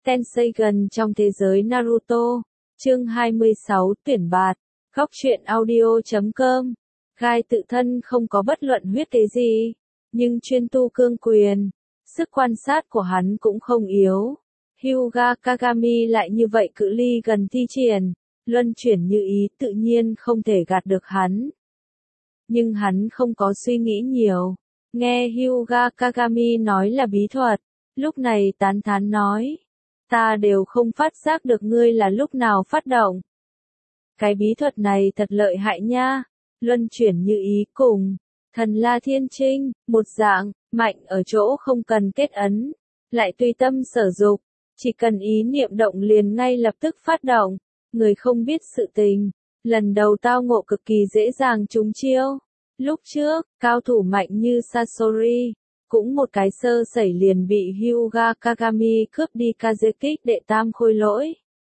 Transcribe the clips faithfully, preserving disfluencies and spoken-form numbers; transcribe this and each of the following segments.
Tenseigan trong thế giới Naruto. Chương hai mươi sáu tuyển bạt. Góc truyện audio chấm com. Gai tự thân không có bất luận huyết kế gì, nhưng chuyên tu cương quyền. Sức quan sát của hắn cũng không yếu. Hyuga Kagami lại như vậy cự ly gần thi triển, luân chuyển như ý tự nhiên không thể gạt được hắn. Nhưng hắn không có suy nghĩ nhiều. Nghe Hyuga Kagami nói là bí thuật, lúc này tán thán nói. Ta đều không phát giác được ngươi là lúc nào phát động. Cái bí thuật này thật lợi hại nha, luân chuyển như ý cùng, thần la thiên trinh, một dạng, mạnh ở chỗ không cần kết ấn, lại tùy tâm sở dục, chỉ cần ý niệm động liền ngay lập tức phát động, người không biết sự tình, lần đầu tao ngộ cực kỳ dễ dàng trúng chiêu. Lúc trước, cao thủ mạnh như Sasori, cũng một cái sơ sẩy liền bị Hyuga Kagami cướp đi Kazekích đệ tam khôi lỗi.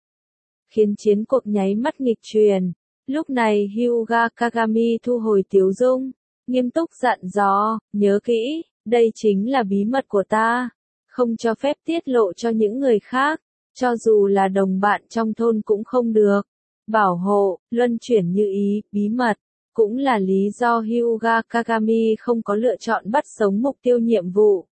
Khiến chiến cuộc nháy mắt nghịch truyền. Lúc này Hyuga Kagami thu hồi tiếu dung, nghiêm túc dặn dò, nhớ kỹ, đây chính là bí mật của ta, không cho phép tiết lộ cho những người khác, cho dù là đồng bạn trong thôn cũng không được. Bảo hộ, luân chuyển như ý, bí mật, cũng là lý do Hyuga Kagami không có lựa chọn bắt sống mục tiêu nhiệm vụ,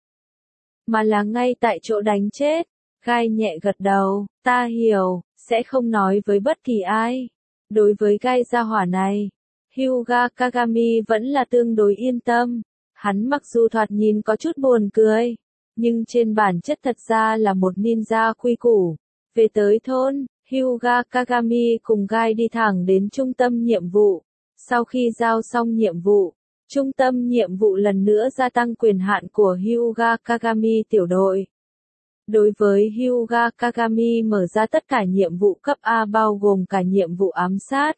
mà là ngay tại chỗ đánh chết. Gai nhẹ gật đầu, ta hiểu, sẽ không nói với bất kỳ ai. Đối với gai gia hỏa này, Hyuga Kagami vẫn là tương đối yên tâm. Hắn mặc dù thoạt nhìn có chút buồn cười, nhưng trên bản chất thật ra là một ninja quy củ. Về tới thôn, Hyuga Kagami cùng gai đi thẳng đến trung tâm nhiệm vụ. Sau khi giao xong nhiệm vụ, trung tâm nhiệm vụ lần nữa gia tăng quyền hạn của Hyuga Kagami tiểu đội. Đối với Hyuga Kagami mở ra tất cả nhiệm vụ cấp A bao gồm cả nhiệm vụ ám sát.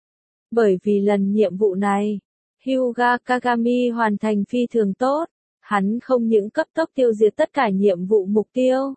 Bởi vì lần nhiệm vụ này, Hyuga Kagami hoàn thành phi thường tốt, hắn không những cấp tốc tiêu diệt tất cả nhiệm vụ mục tiêu,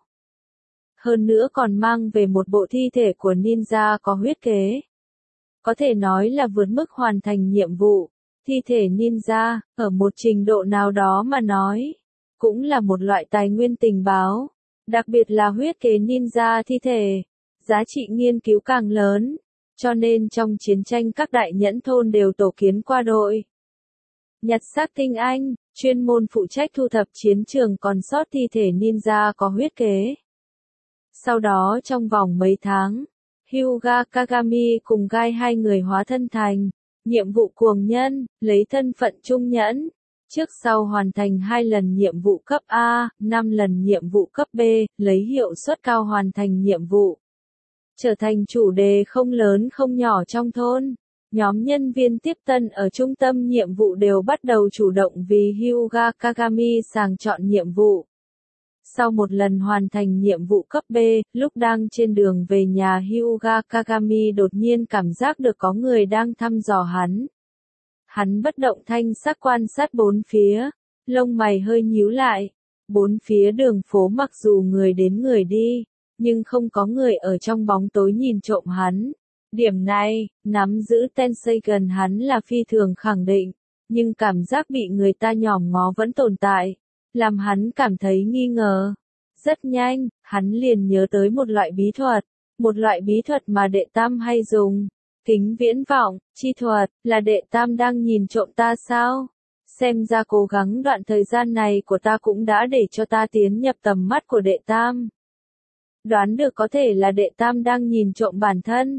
hơn nữa còn mang về một bộ thi thể của ninja có huyết kế. Có thể nói là vượt mức hoàn thành nhiệm vụ. Thi thể ninja, ở một trình độ nào đó mà nói, cũng là một loại tài nguyên tình báo. Đặc biệt là huyết kế ninja thi thể, giá trị nghiên cứu càng lớn, cho nên trong chiến tranh các đại nhẫn thôn đều tổ kiến qua đội nhặt xác tinh anh, chuyên môn phụ trách thu thập chiến trường còn sót thi thể ninja có huyết kế. Sau đó trong vòng mấy tháng, Hyuga Kagami cùng gai hai người hóa thân thành nhiệm vụ cuồng nhân, lấy thân phận trung nhẫn. Trước sau hoàn thành hai lần nhiệm vụ cấp A, năm lần nhiệm vụ cấp B, lấy hiệu suất cao hoàn thành nhiệm vụ. Trở thành chủ đề không lớn không nhỏ trong thôn. Nhóm nhân viên tiếp tân ở trung tâm nhiệm vụ đều bắt đầu chủ động vì Hyuga Kagami sàng chọn nhiệm vụ. Sau một lần hoàn thành nhiệm vụ cấp B, lúc đang trên đường về nhà Hyuga Kagami đột nhiên cảm giác được có người đang thăm dò hắn. Hắn bất động thanh sắc quan sát bốn phía, lông mày hơi nhíu lại. Bốn phía đường phố mặc dù người đến người đi, nhưng không có người ở trong bóng tối nhìn trộm hắn. Điểm này, nắm giữ Tenseigan hắn là phi thường khẳng định, nhưng cảm giác bị người ta nhòm ngó vẫn tồn tại, làm hắn cảm thấy nghi ngờ. Rất nhanh, hắn liền nhớ tới một loại bí thuật, một loại bí thuật mà đệ tam hay dùng. Kính viễn vọng, chi thuật, là đệ tam đang nhìn trộm ta sao? Xem ra cố gắng đoạn thời gian này của ta cũng đã để cho ta tiến nhập tầm mắt của đệ tam. Đoán được có thể là đệ tam đang nhìn trộm bản thân.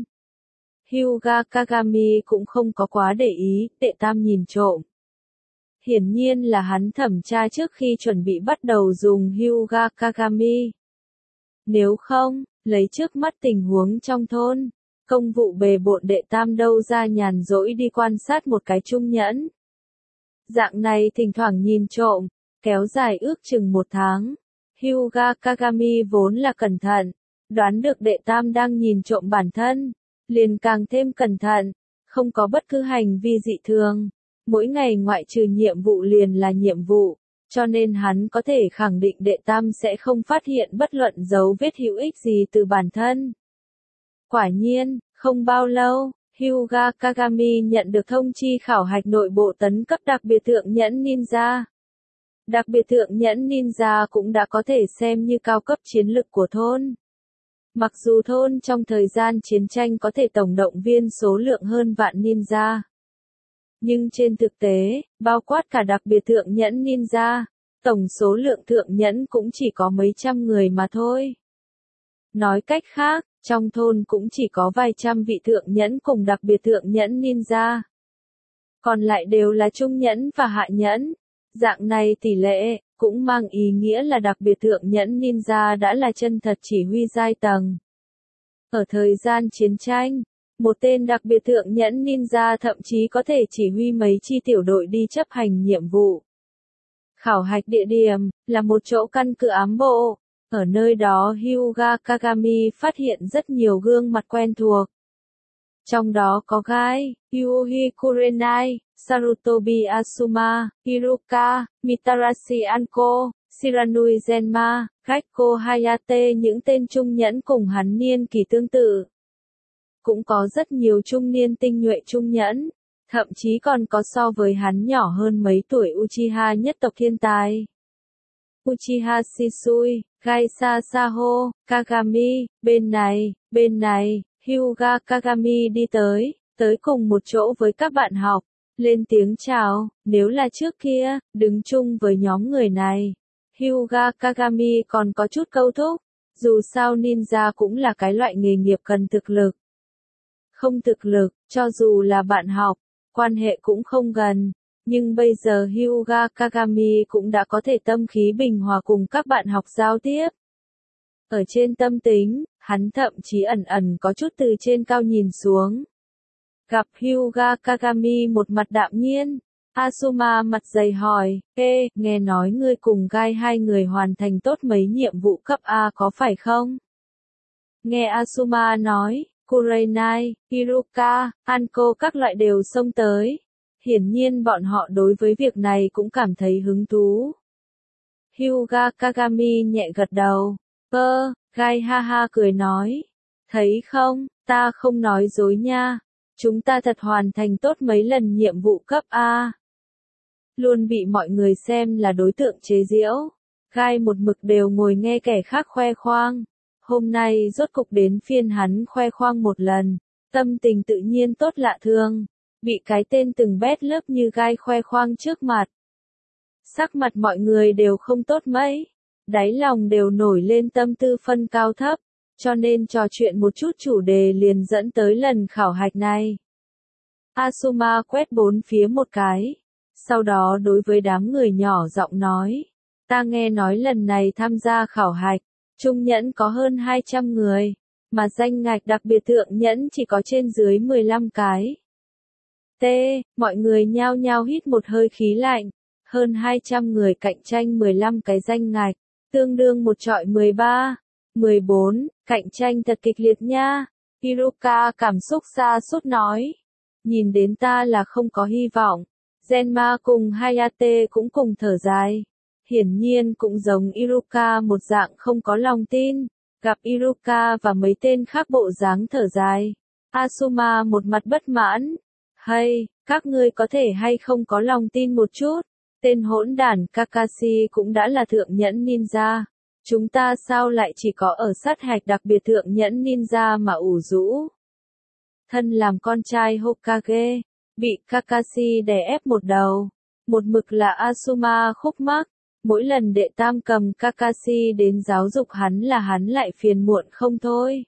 Hyuga Kagami cũng không có quá để ý, đệ tam nhìn trộm. Hiển nhiên là hắn thẩm tra trước khi chuẩn bị bắt đầu dùng Hyuga Kagami. Nếu không, lấy trước mắt tình huống trong thôn, công vụ bề bộn đệ tam đâu ra nhàn rỗi đi quan sát một cái trung nhẫn. Dạng này thỉnh thoảng nhìn trộm, kéo dài ước chừng một tháng. Hyuga Kagami vốn là cẩn thận, đoán được đệ tam đang nhìn trộm bản thân, liền càng thêm cẩn thận, không có bất cứ hành vi dị thường. Mỗi ngày ngoại trừ nhiệm vụ liền là nhiệm vụ, cho nên hắn có thể khẳng định đệ tam sẽ không phát hiện bất luận dấu vết hữu ích gì từ bản thân. Quả nhiên, không bao lâu, Hyuga Kagami nhận được thông chi khảo hạch nội bộ tấn cấp đặc biệt thượng nhẫn ninja. Đặc biệt thượng nhẫn ninja cũng đã có thể xem như cao cấp chiến lực của thôn. Mặc dù thôn trong thời gian chiến tranh có thể tổng động viên số lượng hơn vạn ninja, nhưng trên thực tế, bao quát cả đặc biệt thượng nhẫn ninja, tổng số lượng thượng nhẫn cũng chỉ có mấy trăm người mà thôi. Nói cách khác, trong thôn cũng chỉ có vài trăm vị thượng nhẫn cùng đặc biệt thượng nhẫn ninja. Còn lại đều là trung nhẫn và hạ nhẫn. Dạng này tỷ lệ, cũng mang ý nghĩa là đặc biệt thượng nhẫn ninja đã là chân thật chỉ huy giai tầng. Ở thời gian chiến tranh, một tên đặc biệt thượng nhẫn ninja thậm chí có thể chỉ huy mấy chi tiểu đội đi chấp hành nhiệm vụ. Khảo hạch địa điểm, là một chỗ căn cứ ám bộ. Ở nơi đó Hyuga Kagami phát hiện rất nhiều gương mặt quen thuộc. Trong đó có Gai, Yuhi Kurenai, Sarutobi Asuma, Hiruka, Mitarashi Anko, Shiranui Zenma, Gekko Hayate, những tên trung nhẫn cùng hắn niên kỳ tương tự. Cũng có rất nhiều trung niên tinh nhuệ trung nhẫn, thậm chí còn có so với hắn nhỏ hơn mấy tuổi Uchiha nhất tộc thiên tài. Uchiha Shisui, Gai Sasaho, Kagami, bên này, bên này, Hyuga Kagami đi tới, tới cùng một chỗ với các bạn học, lên tiếng chào, nếu là trước kia, đứng chung với nhóm người này. Hyuga Kagami còn có chút câu thúc, dù sao ninja cũng là cái loại nghề nghiệp cần thực lực. Không thực lực, cho dù là bạn học, quan hệ cũng không gần, nhưng bây giờ Hyuga Kagami cũng đã có thể tâm khí bình hòa cùng các bạn học giao tiếp. Ở trên tâm tính, hắn thậm chí ẩn ẩn có chút từ trên cao nhìn xuống. Gặp Hyuga Kagami một mặt đạm nhiên, Asuma mặt dày hỏi, ê, nghe nói ngươi cùng Gai hai người hoàn thành tốt mấy nhiệm vụ cấp A có phải không? Nghe Asuma nói, Kurenai, Hiruka, Anko các loại đều xông tới. Hiển nhiên bọn họ đối với việc này cũng cảm thấy hứng thú. Hyuga Kagami nhẹ gật đầu. Ơ, Gai ha ha cười nói. Thấy không, ta không nói dối nha. Chúng ta thật hoàn thành tốt mấy lần nhiệm vụ cấp A. Luôn bị mọi người xem là đối tượng chế giễu. Gai một mực đều ngồi nghe kẻ khác khoe khoang. Hôm nay rốt cục đến phiên hắn khoe khoang một lần. Tâm tình tự nhiên tốt lạ thường. Bị cái tên từng bét lớp như Gai khoe khoang trước mặt. Sắc mặt mọi người đều không tốt mấy. Đáy lòng đều nổi lên tâm tư phân cao thấp. Cho nên trò chuyện một chút chủ đề liền dẫn tới lần khảo hạch này. Asuma quét bốn phía một cái. Sau đó đối với đám người nhỏ giọng nói. Ta nghe nói lần này tham gia khảo hạch, trung nhẫn có hơn hai trăm người, mà danh ngạch đặc biệt thượng nhẫn chỉ có trên dưới mười lăm cái. T, mọi người nhao nhao hít một hơi khí lạnh. Hơn hai trăm người cạnh tranh mười lăm cái danh ngạch, tương đương một trọi mười ba. mười bốn, cạnh tranh thật kịch liệt nha. Hiruka cảm xúc xa sút nói. Nhìn đến ta là không có hy vọng. Zenma cùng Hayate cũng cùng thở dài. Hiển nhiên cũng giống Iruka một dạng không có lòng tin. Gặp Iruka và mấy tên khác bộ dáng thở dài. Asuma một mặt bất mãn. Hay, các ngươi có thể hay không có lòng tin một chút. Tên hỗn đản Kakashi cũng đã là thượng nhẫn ninja. Chúng ta sao lại chỉ có ở sát hạch đặc biệt thượng nhẫn ninja mà ủ rũ. Thân làm con trai Hokage, bị Kakashi đè ép một đầu. Một mực là Asuma khúc mắc. Mỗi lần đệ tam cầm Kakashi đến giáo dục hắn là hắn lại phiền muộn không thôi.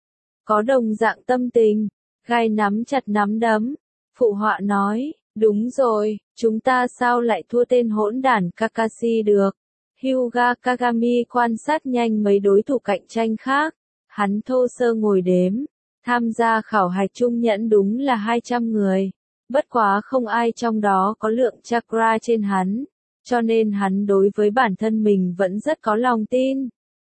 Có đồng dạng tâm tình, Gai nắm chặt nắm đấm. Phụ họa nói, đúng rồi, chúng ta sao lại thua tên hỗn đản Kakashi được. Hyuga Kagami quan sát nhanh mấy đối thủ cạnh tranh khác. Hắn thô sơ ngồi đếm. Tham gia khảo hạch trung nhẫn đúng là hai trăm người. Bất quá không ai trong đó có lượng chakra trên hắn. Cho nên hắn đối với bản thân mình vẫn rất có lòng tin.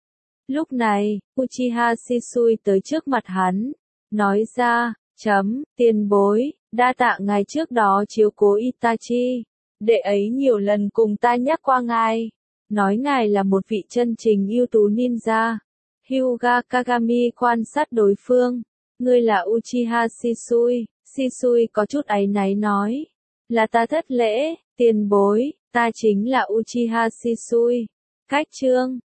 Lúc này, Uchiha Shisui tới trước mặt hắn. Nói ra, chấm, tiền bối, đa tạ ngài trước đó chiếu cố Itachi. Đệ ấy nhiều lần cùng ta nhắc qua ngài. Nói ngài là một vị chân chính ưu tú ninja. Hyuga Kagami quan sát đối phương. Ngươi là Uchiha Shisui. Shisui có chút áy náy nói. Là ta thất lễ, tiền bối, ta chính là Uchiha Shisui. Cách chương,